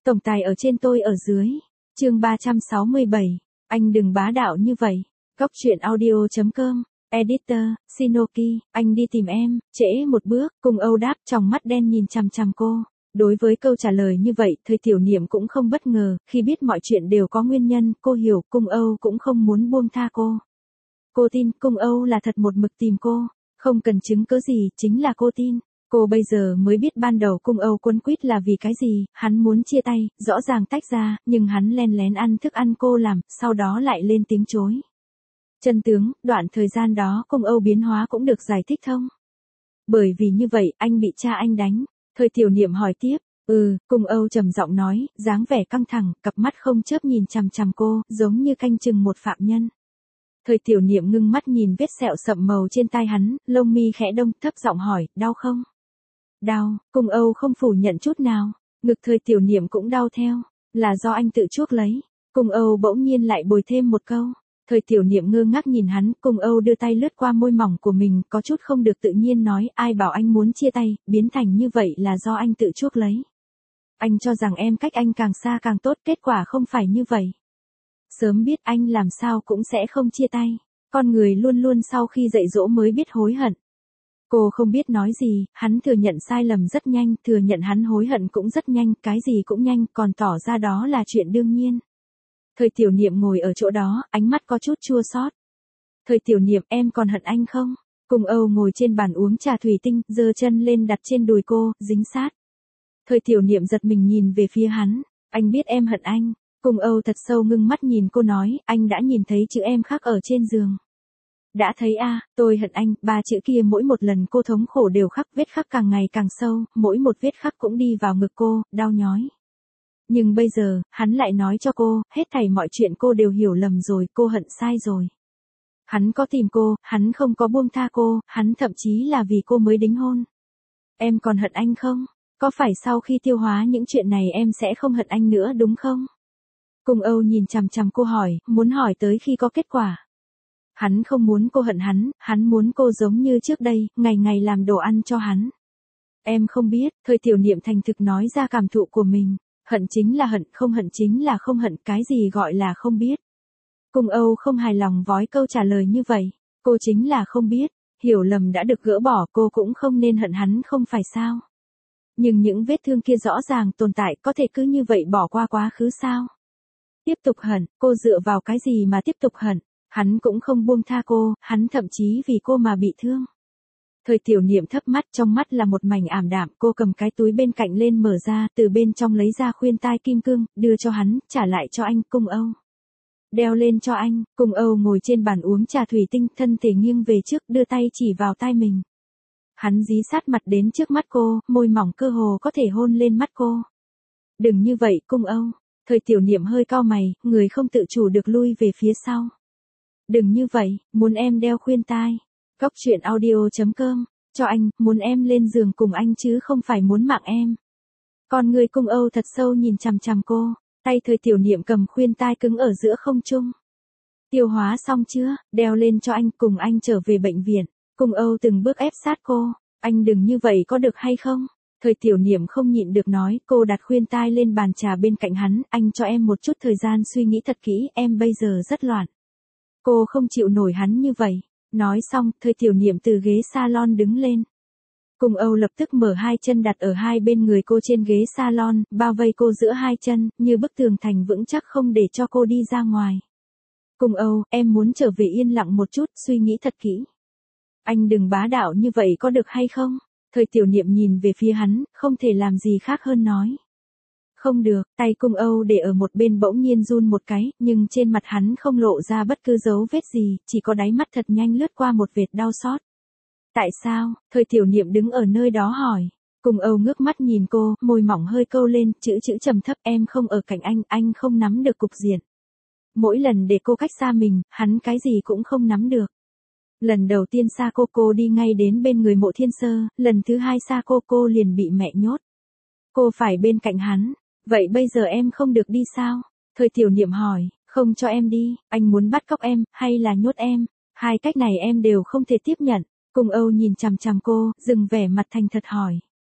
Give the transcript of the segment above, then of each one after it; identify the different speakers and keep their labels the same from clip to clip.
Speaker 1: Tổng tài ở trên tôi ở dưới. Chương 367. Anh đừng bá đạo như vậy. Góc truyện audio.com. Editor, Shinoki, anh đi tìm em, trễ một bước, Cung Âu đáp, tròng mắt đen nhìn chằm chằm cô. Đối với câu trả lời như vậy, Thời Tiểu Niệm cũng không bất ngờ, khi biết mọi chuyện đều có nguyên nhân, cô hiểu, Cung Âu cũng không muốn buông tha cô. Cô tin, Cung Âu là thật một mực tìm cô, không cần chứng cứ gì, chính là cô tin. Cô bây giờ mới biết ban đầu Cung Âu quấn quýt là vì cái gì, hắn muốn chia tay, rõ ràng tách ra, nhưng hắn len lén ăn thức ăn cô làm, sau đó lại lên tiếng chối. Chân tướng, đoạn thời gian đó Cung Âu biến hóa cũng được giải thích thông. Bởi vì như vậy, anh bị cha anh đánh. Thời Tiểu Niệm hỏi tiếp, Cung Âu trầm giọng nói, dáng vẻ căng thẳng, cặp mắt không chớp nhìn chằm chằm cô, giống như canh chừng một phạm nhân. Thời Tiểu Niệm ngưng mắt nhìn vết sẹo sậm màu trên tai hắn, lông mi khẽ đông, thấp giọng hỏi, đau không? Đau, Cung Âu không phủ nhận chút nào, ngực Thời Tiểu Niệm cũng đau theo, là do anh tự chuốc lấy. Cung Âu bỗng nhiên lại bồi thêm một câu. Thời Tiểu Niệm ngơ ngác nhìn hắn, Cung Âu đưa tay lướt qua môi mỏng của mình, có chút không được tự nhiên nói, ai bảo anh muốn chia tay, biến thành như vậy là do anh tự chuốc lấy. Anh cho rằng em cách anh càng xa càng tốt, kết quả không phải như vậy. Sớm biết anh làm sao cũng sẽ không chia tay, con người luôn luôn sau khi dạy dỗ mới biết hối hận. Cô không biết nói gì, hắn thừa nhận sai lầm rất nhanh, thừa nhận hắn hối hận cũng rất nhanh, cái gì cũng nhanh, còn tỏ ra đó là chuyện đương nhiên. Thời Tiểu Niệm ngồi ở chỗ đó, ánh mắt có chút chua xót. Thời Tiểu Niệm, em còn hận anh không? Cung Âu ngồi trên bàn uống trà thủy tinh, giơ chân lên đặt trên đùi cô, dính sát. Thời Tiểu Niệm giật mình nhìn về phía hắn, anh biết em hận anh. Cung Âu thật sâu ngưng mắt nhìn cô nói, anh đã nhìn thấy chữ em khắc ở trên giường. Đã thấy tôi hận anh, 3 chữ kia mỗi một lần cô thống khổ đều khắc, vết khắc càng ngày càng sâu, mỗi một vết khắc cũng đi vào ngực cô, đau nhói. Nhưng bây giờ, hắn lại nói cho cô, hết thảy mọi chuyện cô đều hiểu lầm rồi, cô hận sai rồi. Hắn có tìm cô, hắn không có buông tha cô, hắn thậm chí là vì cô mới đính hôn. Em còn hận anh không? Có phải sau khi tiêu hóa những chuyện này em sẽ không hận anh nữa đúng không? Cung Âu nhìn chằm chằm cô hỏi, muốn hỏi tới khi có kết quả. Hắn không muốn cô hận hắn muốn cô giống như trước đây, ngày ngày làm đồ ăn cho hắn. Em không biết, Thời Tiểu Niệm thành thực nói ra cảm thụ của mình. Hận chính là hận, không hận chính là không hận, cái gì gọi là không biết. Cung Âu không hài lòng vói câu trả lời như vậy, cô chính là không biết, hiểu lầm đã được gỡ bỏ, cô cũng không nên hận hắn không phải sao. Nhưng những vết thương kia rõ ràng tồn tại, có thể cứ như vậy bỏ qua quá khứ sao? Tiếp tục hận, cô dựa vào cái gì mà tiếp tục hận, hắn cũng không buông tha cô, hắn thậm chí vì cô mà bị thương. Thời Tiểu Niệm thấp mắt, trong mắt là một mảnh ảm đạm, cô cầm cái túi bên cạnh lên mở ra, từ bên trong lấy ra khuyên tai kim cương, đưa cho hắn, trả lại cho anh, Cung Âu. Đeo lên cho anh, Cung Âu ngồi trên bàn uống trà thủy tinh, thân thể nghiêng về trước, đưa tay chỉ vào tai mình. Hắn dí sát mặt đến trước mắt cô, môi mỏng cơ hồ có thể hôn lên mắt cô. Đừng như vậy, Cung Âu. Thời Tiểu Niệm hơi cau mày, người không tự chủ được lui về phía sau. Đừng như vậy, muốn em đeo khuyên tai. Góc truyện audio.com, cho anh, muốn em lên giường cùng anh chứ không phải muốn mạng em. Con người Cung Âu thật sâu nhìn chằm chằm cô, tay Thời Tiểu Niệm cầm khuyên tai cứng ở giữa không trung. Tiêu hóa xong chưa, đeo lên cho anh, cùng anh trở về bệnh viện. Cung Âu từng bước ép sát cô, anh đừng như vậy có được hay không? Thời Tiểu Niệm không nhịn được nói, cô đặt khuyên tai lên bàn trà bên cạnh hắn, anh cho em một chút thời gian suy nghĩ thật kỹ, em bây giờ rất loạn. Cô không chịu nổi hắn như vậy. Nói xong, Thời Tiểu Niệm từ ghế salon đứng lên. Cung Âu lập tức mở hai chân đặt ở hai bên người cô trên ghế salon, bao vây cô giữa hai chân, như bức tường thành vững chắc không để cho cô đi ra ngoài. Cung Âu, em muốn trở về yên lặng một chút, suy nghĩ thật kỹ. Anh đừng bá đạo như vậy có được hay không? Thời Tiểu Niệm nhìn về phía hắn, không thể làm gì khác hơn nói. Không được, tay Cung Âu để ở một bên bỗng nhiên run một cái, nhưng trên mặt hắn không lộ ra bất cứ dấu vết gì, chỉ có đáy mắt thật nhanh lướt qua một vệt đau xót. Tại sao? Thời Tiểu Niệm đứng ở nơi đó hỏi. Cung Âu ngước mắt nhìn cô, môi mỏng hơi câu lên, chữ trầm thấp, em không ở cạnh anh không nắm được cục diện. Mỗi lần để cô cách xa mình, hắn cái gì cũng không nắm được. Lần đầu tiên xa cô đi ngay đến bên người Mộ Thiên Sơ, lần thứ hai xa cô liền bị mẹ nhốt. Cô phải bên cạnh hắn. Vậy bây giờ em không được đi sao? Thời Tiểu Niệm hỏi, không cho em đi, anh muốn bắt cóc em, hay là nhốt em? Hai cách này em đều không thể tiếp nhận. Cung Âu nhìn chằm chằm cô, dừng vẻ mặt thành thật hỏi.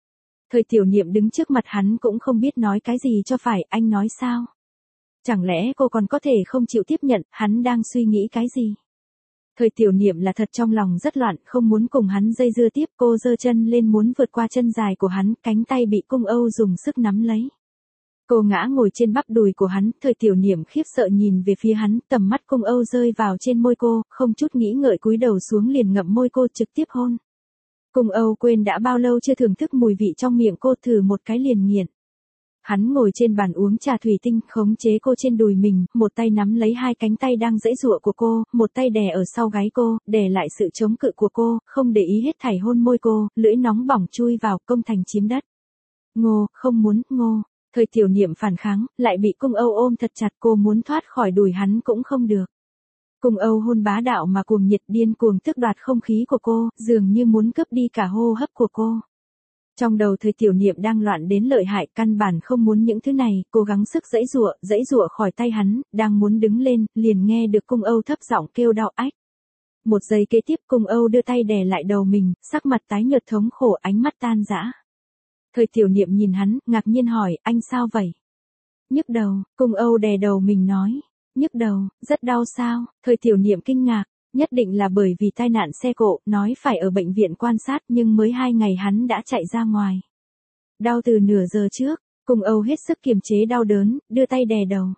Speaker 1: Thời tiểu niệm đứng trước mặt hắn cũng không biết nói cái gì cho phải, anh nói sao? Chẳng lẽ cô còn có thể không chịu tiếp nhận, hắn đang suy nghĩ cái gì? Thời tiểu niệm là thật trong lòng rất loạn, không muốn cùng hắn dây dưa tiếp, cô giơ chân lên muốn vượt qua chân dài của hắn, cánh tay bị cung Âu dùng sức nắm lấy. Cô ngã ngồi trên bắp đùi của hắn, thời tiểu niệm khiếp sợ nhìn về phía hắn, tầm mắt cung Âu rơi vào trên môi cô, không chút nghĩ ngợi cúi đầu xuống liền ngậm môi cô trực tiếp hôn. Cung Âu quên đã bao lâu chưa thưởng thức mùi vị trong miệng cô, thử một cái liền nghiện. Hắn ngồi trên bàn uống trà thủy tinh, khống chế cô trên đùi mình, một tay nắm lấy hai cánh tay đang giãy giụa của cô, một tay đè ở sau gáy cô, đè lại sự chống cự của cô, không để ý hết thảy hôn môi cô, lưỡi nóng bỏng chui vào, công thành chiếm đất. Ngô, không muốn, Ngô. Thời tiểu niệm phản kháng, lại bị cung Âu ôm thật chặt, cô muốn thoát khỏi đùi hắn cũng không được. Cung Âu hôn bá đạo mà cuồng nhiệt, điên cuồng tước đoạt không khí của cô, dường như muốn cướp đi cả hô hấp của cô. Trong đầu thời tiểu niệm đang loạn đến lợi hại, căn bản không muốn những thứ này, cố gắng sức giãy giụa khỏi tay hắn, đang muốn đứng lên, liền nghe được cung Âu thấp giọng kêu đau ách. Một giây kế tiếp cung Âu đưa tay đè lại đầu mình, sắc mặt tái nhợt thống khổ, ánh mắt tan rã. Thời tiểu niệm nhìn hắn, ngạc nhiên hỏi, anh sao vậy? Nhức đầu, cung Âu đè đầu mình nói. Nhức đầu, rất đau sao? Thời tiểu niệm kinh ngạc, nhất định là bởi vì tai nạn xe cộ, nói phải ở bệnh viện quan sát nhưng mới 2 ngày hắn đã chạy ra ngoài. Đau từ nửa giờ trước, cung Âu hết sức kiềm chế đau đớn, đưa tay đè đầu.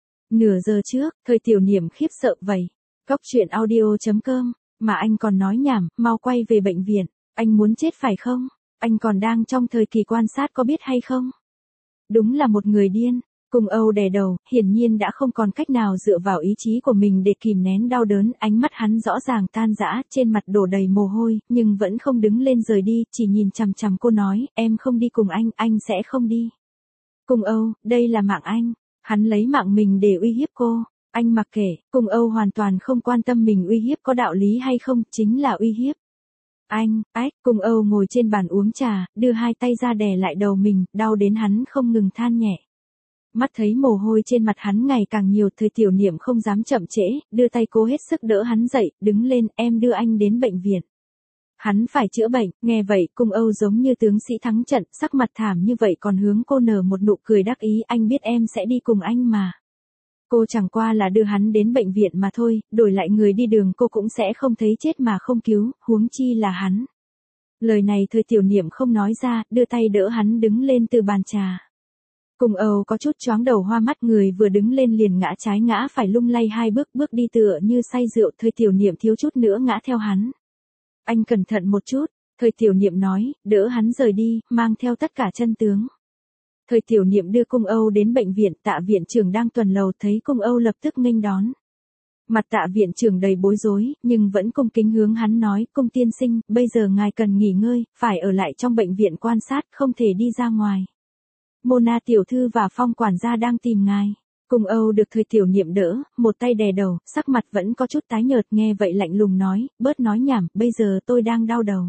Speaker 1: Nửa giờ trước, thời tiểu niệm khiếp sợ vậy. Góc truyện audio.com, mà anh còn nói nhảm, mau quay về bệnh viện, anh muốn chết phải không? Anh còn đang trong thời kỳ quan sát có biết hay không? Đúng là một người điên. Cung Âu đè đầu, hiển nhiên đã không còn cách nào dựa vào ý chí của mình để kìm nén đau đớn, ánh mắt hắn rõ ràng tan rã, trên mặt đổ đầy mồ hôi, nhưng vẫn không đứng lên rời đi, chỉ nhìn chằm chằm cô nói, em không đi cùng anh sẽ không đi. Cung Âu, đây là mạng anh, hắn lấy mạng mình để uy hiếp cô, anh mặc kệ, Cung Âu hoàn toàn không quan tâm mình uy hiếp có đạo lý hay không, chính là uy hiếp. Anh, Cung Âu ngồi trên bàn uống trà, đưa hai tay ra đè lại đầu mình, đau đến hắn không ngừng than nhẹ. Mắt thấy mồ hôi trên mặt hắn ngày càng nhiều, thời tiểu niệm không dám chậm trễ, đưa tay cố hết sức đỡ hắn dậy, đứng lên, em đưa anh đến bệnh viện. Hắn phải chữa bệnh, nghe vậy, cung Âu giống như tướng sĩ thắng trận, sắc mặt thảm như vậy còn hướng cô nở một nụ cười đắc ý, anh biết em sẽ đi cùng anh mà. Cô chẳng qua là đưa hắn đến bệnh viện mà thôi, đổi lại người đi đường cô cũng sẽ không thấy chết mà không cứu, huống chi là hắn. Lời này thời tiểu niệm không nói ra, đưa tay đỡ hắn đứng lên từ bàn trà. Cung Âu có chút choáng đầu hoa mắt, người vừa đứng lên liền ngã trái ngã phải, lung lay hai bước đi tựa như say rượu, thời tiểu niệm thiếu chút nữa ngã theo hắn. Anh cẩn thận một chút, thời tiểu niệm nói, đỡ hắn rời đi, mang theo tất cả chân tướng. Thời tiểu niệm đưa cung Âu đến bệnh viện, Tạ viện trưởng đang tuần lầu thấy cung Âu lập tức nghênh đón. Mặt Tạ viện trưởng đầy bối rối, nhưng vẫn cung kính hướng hắn nói, cung tiên sinh, bây giờ ngài cần nghỉ ngơi, phải ở lại trong bệnh viện quan sát, không thể đi ra ngoài. Mona tiểu thư và Phong quản gia đang tìm ngài. Cung Âu được thời tiểu niệm đỡ, một tay đè đầu, sắc mặt vẫn có chút tái nhợt, nghe vậy lạnh lùng nói, bớt nói nhảm, bây giờ tôi đang đau đầu.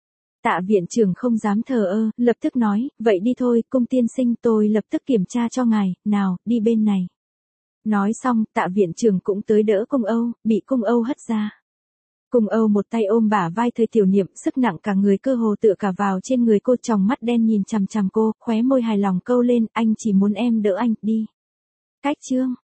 Speaker 1: Tạ viện trưởng không dám thờ ơ, lập tức nói, vậy đi thôi, cung tiên sinh, tôi lập tức kiểm tra cho ngài, nào, đi bên này. Nói xong, Tạ viện trưởng cũng tới đỡ cung Âu, bị cung Âu hất ra. Cung Âu một tay ôm bả vai thời tiểu niệm, sức nặng cả người cơ hồ tựa cả vào trên người cô, tròng mắt đen nhìn chằm chằm cô, khóe môi hài lòng câu lên, anh chỉ muốn em đỡ anh, đi. Cách chương